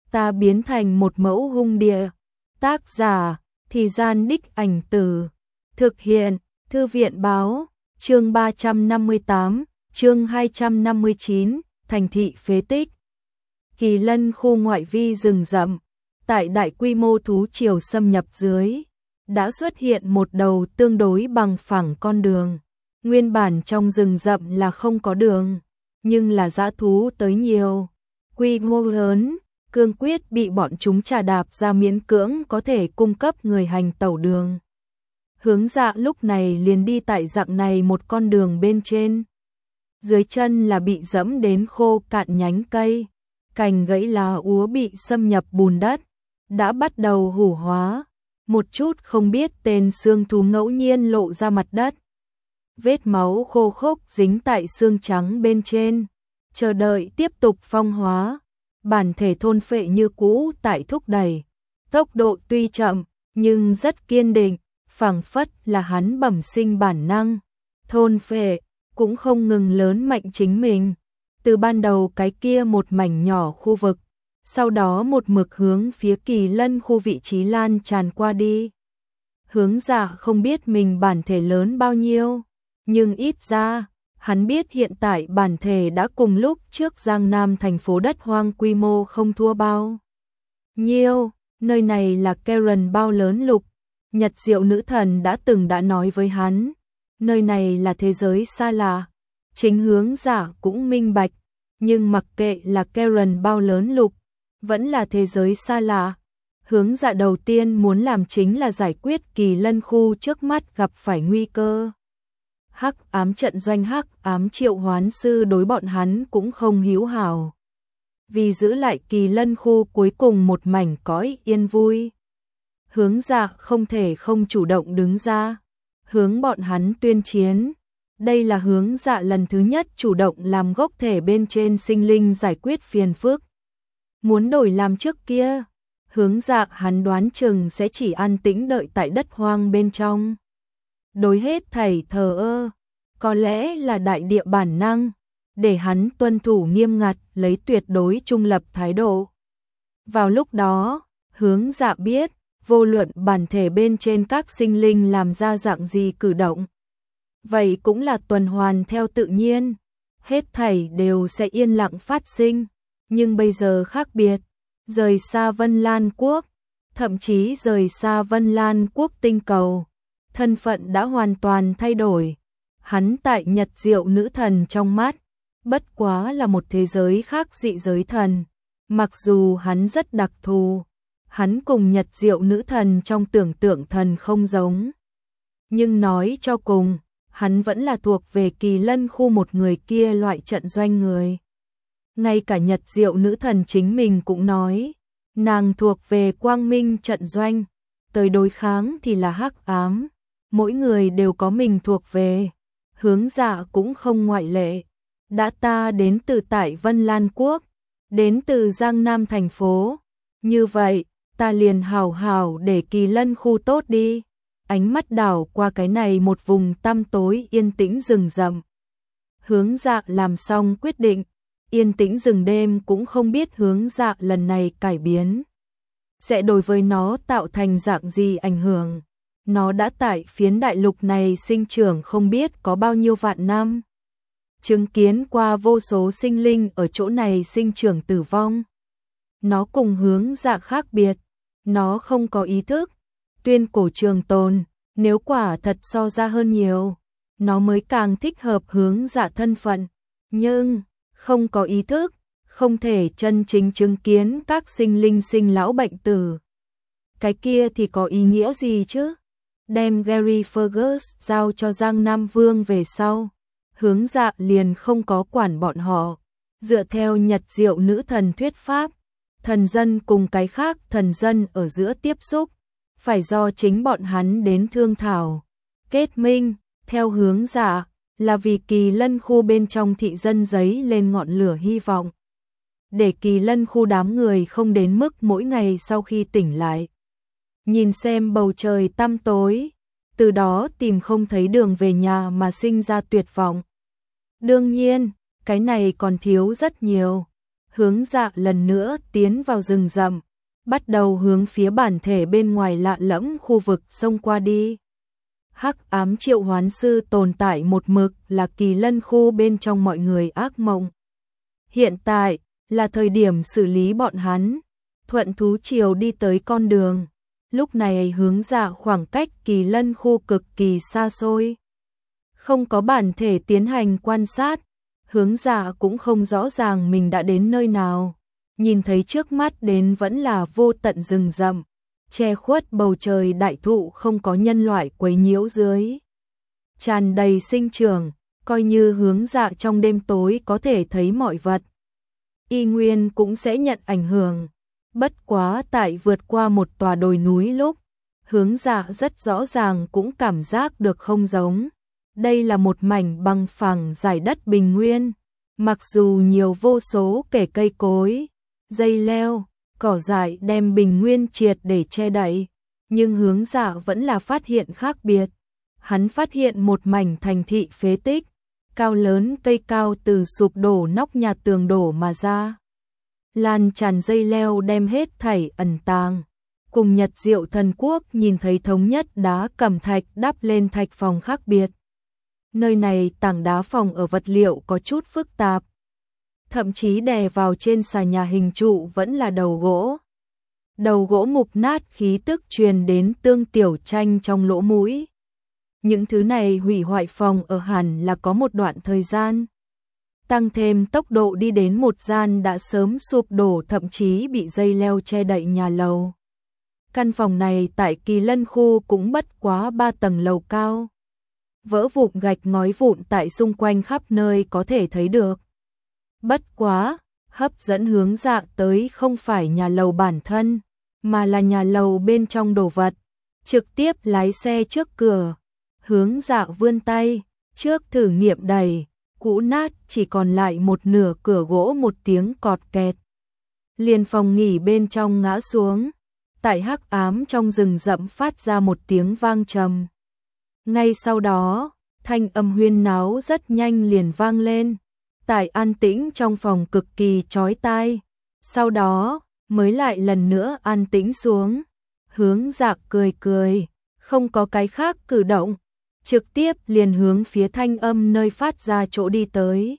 ta biến thành một mẫu hung địa. Tác giả, Thì Gian Đích Ảnh Từ. Thực hiện, Thư viện Báo, chương 358, chương 259, thành thị phế tích. Kỳ Lân khu ngoại vi rừng rậm, tại đại quy mô thú triều xâm nhập dưới, đã xuất hiện một đầu tương đối bằng phẳng con đường. Nguyên bản trong rừng rậm là không có đường, nhưng là dã thú tới nhiều, quy mô lớn, cương quyết bị bọn chúng trà đạp ra miễn cưỡng có thể cung cấp người hành tẩu đường. Hướng Dạ lúc này liền đi tại dạng này một con đường bên trên. Dưới chân là bị dẫm đến khô cạn nhánh cây, cành gãy lá úa bị xâm nhập bùn đất, đã bắt đầu hủ hóa, một chút không biết tên xương thú ngẫu nhiên lộ ra mặt đất. Vết máu khô khốc dính tại xương trắng bên trên, chờ đợi tiếp tục phong hóa. Bản thể thôn phệ như cũ tại thúc đẩy, tốc độ tuy chậm nhưng rất kiên định, phảng phất là hắn bẩm sinh bản năng. Thôn phệ cũng không ngừng lớn mạnh chính mình, từ ban đầu cái kia một mảnh nhỏ khu vực, sau đó một mực hướng phía Kỳ Lân khu vị trí lan tràn qua đi. Hướng Dạ không biết mình bản thể lớn bao nhiêu, nhưng ít ra hắn biết hiện tại bản thể đã cùng lúc trước Giang Nam thành phố đất hoang quy mô không thua bao nhiêu. Nơi này là Karen bao lớn lục, Nhật Diệu nữ thần đã nói với hắn, nơi này là thế giới xa lạ. Chính Hướng Dạ cũng minh bạch, nhưng mặc kệ là Karen bao lớn lục, vẫn là thế giới xa lạ. Hướng Dạ đầu tiên muốn làm chính là giải quyết Kỳ Lân khu trước mắt gặp phải nguy cơ. Hắc ám trận doanh hắc ám triệu hoán sư đối bọn hắn cũng không hữu hảo. Vì giữ lại Kỳ Lân khu cuối cùng một mảnh cõi yên vui, Hướng Dạ không thể không chủ động đứng ra, hướng bọn hắn tuyên chiến. Đây là Hướng Dạ lần thứ nhất chủ động làm gốc thể bên trên sinh linh giải quyết phiền phức. Muốn đổi làm trước kia, Hướng Dạ hắn đoán chừng sẽ chỉ an tĩnh đợi tại đất hoang bên trong. Đối hết thảy thờ ơ, có lẽ là đại địa bản năng, để hắn tuân thủ nghiêm ngặt, lấy tuyệt đối trung lập thái độ. Vào lúc đó, Hướng Dạ biết, vô luận bản thể bên trên các sinh linh làm ra dạng gì cử động, vậy cũng là tuần hoàn theo tự nhiên, hết thảy đều sẽ yên lặng phát sinh. Nhưng bây giờ khác biệt, rời xa Vân Lan Quốc, thậm chí rời xa Vân Lan Quốc tinh cầu, thân phận đã hoàn toàn thay đổi. Hắn tại Nhật Diệu nữ thần trong mắt, bất quá là một thế giới khác dị giới thần. Mặc dù hắn rất đặc thù, hắn cùng Nhật Diệu nữ thần trong tưởng tượng thần không giống, nhưng nói cho cùng, hắn vẫn là thuộc về Kỳ Lân khu một người kia loại trận doanh người. Ngay cả Nhật Diệu nữ thần chính mình cũng nói, nàng thuộc về quang minh trận doanh, tới đối kháng thì là hắc ám, mỗi người đều có mình thuộc về. Hướng Dạ cũng không ngoại lệ. Đã ta đến từ tại Vân Lan Quốc, đến từ Giang Nam thành phố, như vậy, ta liền hảo hảo để Kỳ Lân khu tốt đi. Ánh mắt đảo qua cái này một vùng tăm tối yên tĩnh rừng rậm. Hướng Dạ làm xong quyết định, yên tĩnh rừng đêm cũng không biết Hướng Dạ lần này cải biến sẽ đối với nó tạo thành dạng gì ảnh hưởng. Nó đã tại phiến đại lục này sinh trưởng không biết có bao nhiêu vạn năm, chứng kiến qua vô số sinh linh ở chỗ này sinh trưởng tử vong. Nó cùng Hướng Dạ khác biệt, nó không có ý thức, tuyên cổ trường tồn, nếu quả thật so ra hơn nhiều, nó mới càng thích hợp Hướng Dạ thân phận, nhưng không có ý thức, không thể chân chính chứng kiến các sinh linh sinh lão bệnh tử. Cái kia thì có ý nghĩa gì chứ? Đem Gary Fergus giao cho Giang Nam Vương về sau, Hướng Dạ liền không có quản bọn họ. Dựa theo Nhật Diệu nữ thần thuyết pháp, thần dân cùng cái khác thần dân ở giữa tiếp xúc, phải do chính bọn hắn đến thương thảo, kết minh. Theo Hướng Dạ, là vì Kỳ Lân khu bên trong thị dân giấy lên ngọn lửa hy vọng, để Kỳ Lân khu đám người không đến mức mỗi ngày sau khi tỉnh lại, nhìn xem bầu trời tăm tối, từ đó tìm không thấy đường về nhà mà sinh ra tuyệt vọng. Đương nhiên, cái này còn thiếu rất nhiều. Hướng Dạ lần nữa tiến vào rừng rậm, bắt đầu hướng phía bản thể bên ngoài lạ lẫm khu vực xông qua đi. Hắc ám triệu hoán sư tồn tại một mực là kỳ lân khu bên trong mọi người ác mộng. Hiện tại là thời điểm xử lý bọn hắn. Thuận thú triều đi tới con đường. Lúc này Hướng Dạ khoảng cách kỳ lân khu cực kỳ xa xôi. Không có bản thể tiến hành quan sát. Hướng Dạ cũng không rõ ràng mình đã đến nơi nào. Nhìn thấy trước mắt đến vẫn là vô tận rừng rậm, che khuất bầu trời đại thụ không có nhân loại quấy nhiễu dưới. Tràn đầy sinh trưởng, coi như Hướng Dạ trong đêm tối có thể thấy mọi vật. Y nguyên cũng sẽ nhận ảnh hưởng. Bất quá tại vượt qua một tòa đồi núi lúc, Hướng Dạ rất rõ ràng cũng cảm giác được không giống. Đây là một mảnh bằng phẳng dải đất bình nguyên, mặc dù nhiều vô số kẻ cây cối, dây leo, cỏ dại đem bình nguyên triệt để che đậy, nhưng Hướng Dạ vẫn là phát hiện khác biệt. Hắn phát hiện một mảnh thành thị phế tích, cao lớn cây cao từ sụp đổ nóc nhà tường đổ mà ra. Lan tràn dây leo đem hết thảy ẩn tàng. Cùng Nhật Diệu Thần Quốc nhìn thấy thống nhất đá cẩm thạch đắp lên thạch phòng khác biệt. Nơi này tảng đá phòng ở vật liệu có chút phức tạp. Thậm chí đè vào trên xà nhà hình trụ vẫn là đầu gỗ. Đầu gỗ mục nát khí tức truyền đến Tương Tiểu Tranh trong lỗ mũi. Những thứ này hủy hoại phòng ở hẳn là có một đoạn thời gian. Tăng thêm tốc độ đi đến một gian đã sớm sụp đổ thậm chí bị dây leo che đậy nhà lầu. Căn phòng này tại Kỳ Lân khu cũng bất quá 3 tầng lầu cao. Vỡ vụn gạch ngói vụn tại xung quanh khắp nơi có thể thấy được. Bất quá, hấp dẫn Hướng Dạ tới không phải nhà lầu bản thân, mà là nhà lầu bên trong đồ vật. Trực tiếp lái xe trước cửa. Hướng Dạ vươn tay, trước thử nghiệm đẩy, cũ nát chỉ còn lại một nửa cửa gỗ một tiếng cọt kẹt. Liền phòng nghỉ bên trong ngã xuống. Tại hắc ám trong rừng rậm phát ra một tiếng vang trầm. Ngay sau đó, thanh âm huyên náo rất nhanh liền vang lên. Tại an tĩnh trong phòng cực kỳ chói tai. Sau đó, mới lại lần nữa an tĩnh xuống. Hướng Dạ cười cười, không có cái khác cử động. Trực tiếp liền hướng phía thanh âm nơi phát ra chỗ đi tới.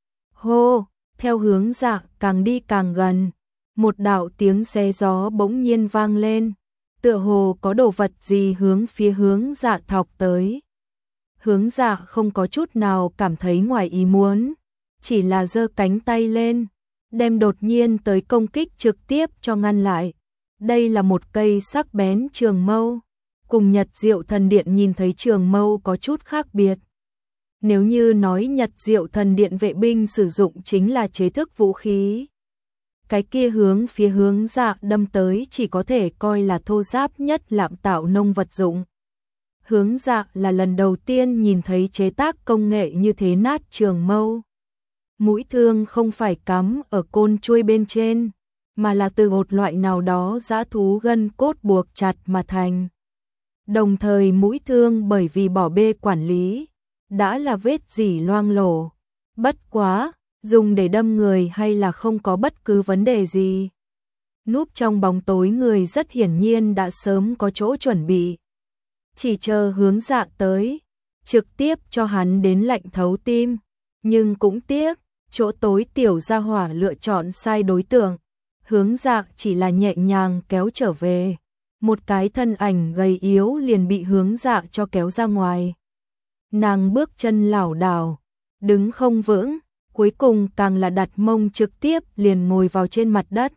Hô, theo Hướng Dạ càng đi càng gần. Một đạo tiếng xe gió bỗng nhiên vang lên. Tựa hồ có đồ vật gì hướng phía Hướng Dạ thọc tới. Hướng Dạ không có chút nào cảm thấy ngoài ý muốn. Chỉ là giơ cánh tay lên, đem đột nhiên tới công kích trực tiếp cho ngăn lại. Đây là một cây sắc bén trường mâu. Cùng Nhật Diệu Thần Điện nhìn thấy trường mâu có chút khác biệt. Nếu như nói Nhật Diệu Thần Điện vệ binh sử dụng chính là chế thức vũ khí, cái kia hướng phía Hướng Dạ đâm tới chỉ có thể coi là thô giáp nhất lạm tạo nông vật dụng. Hướng Dạ là lần đầu tiên nhìn thấy chế tác công nghệ như thế nát trường mâu. Mũi thương không phải cắm ở côn chuôi bên trên, mà là từ một loại nào đó dã thú gân cốt buộc chặt mà thành. Đồng thời mũi thương bởi vì bỏ bê quản lý, đã là vết rỉ loang lổ. Bất quá, dùng để đâm người hay là không có bất cứ vấn đề gì. Núp trong bóng tối người rất hiển nhiên đã sớm có chỗ chuẩn bị. Chỉ chờ Hướng Dạ tới, trực tiếp cho hắn đến lạnh thấu tim. Nhưng cũng tiếc, chỗ tối tiểu gia hỏa lựa chọn sai đối tượng. Hướng Dạ chỉ là nhẹ nhàng kéo trở về. Một cái thân ảnh gầy yếu liền bị Hướng Dạ cho kéo ra ngoài. Nàng bước chân lảo đảo, đứng không vững, cuối cùng càng là đặt mông trực tiếp liền ngồi vào trên mặt đất.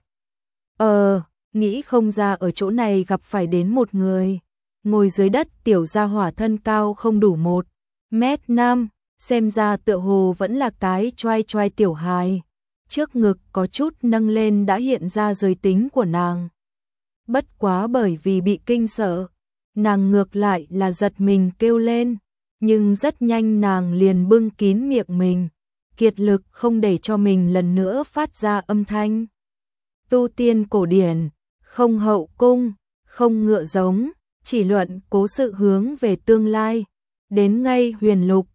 Nghĩ không ra ở chỗ này gặp phải đến một người. Ngồi dưới đất tiểu gia hỏa thân cao không đủ 1m5, xem ra tựa hồ vẫn là cái choai choai tiểu hài. Trước ngực có chút nâng lên đã hiện ra giới tính của nàng. Bất quá bởi vì bị kinh sợ, nàng ngược lại là giật mình kêu lên, nhưng rất nhanh nàng liền bưng kín miệng mình, kiệt lực không để cho mình lần nữa phát ra âm thanh. Tu tiên cổ điển, không hậu cung, không ngựa giống, chỉ luận cố sự hướng về tương lai, đến ngay huyền lục,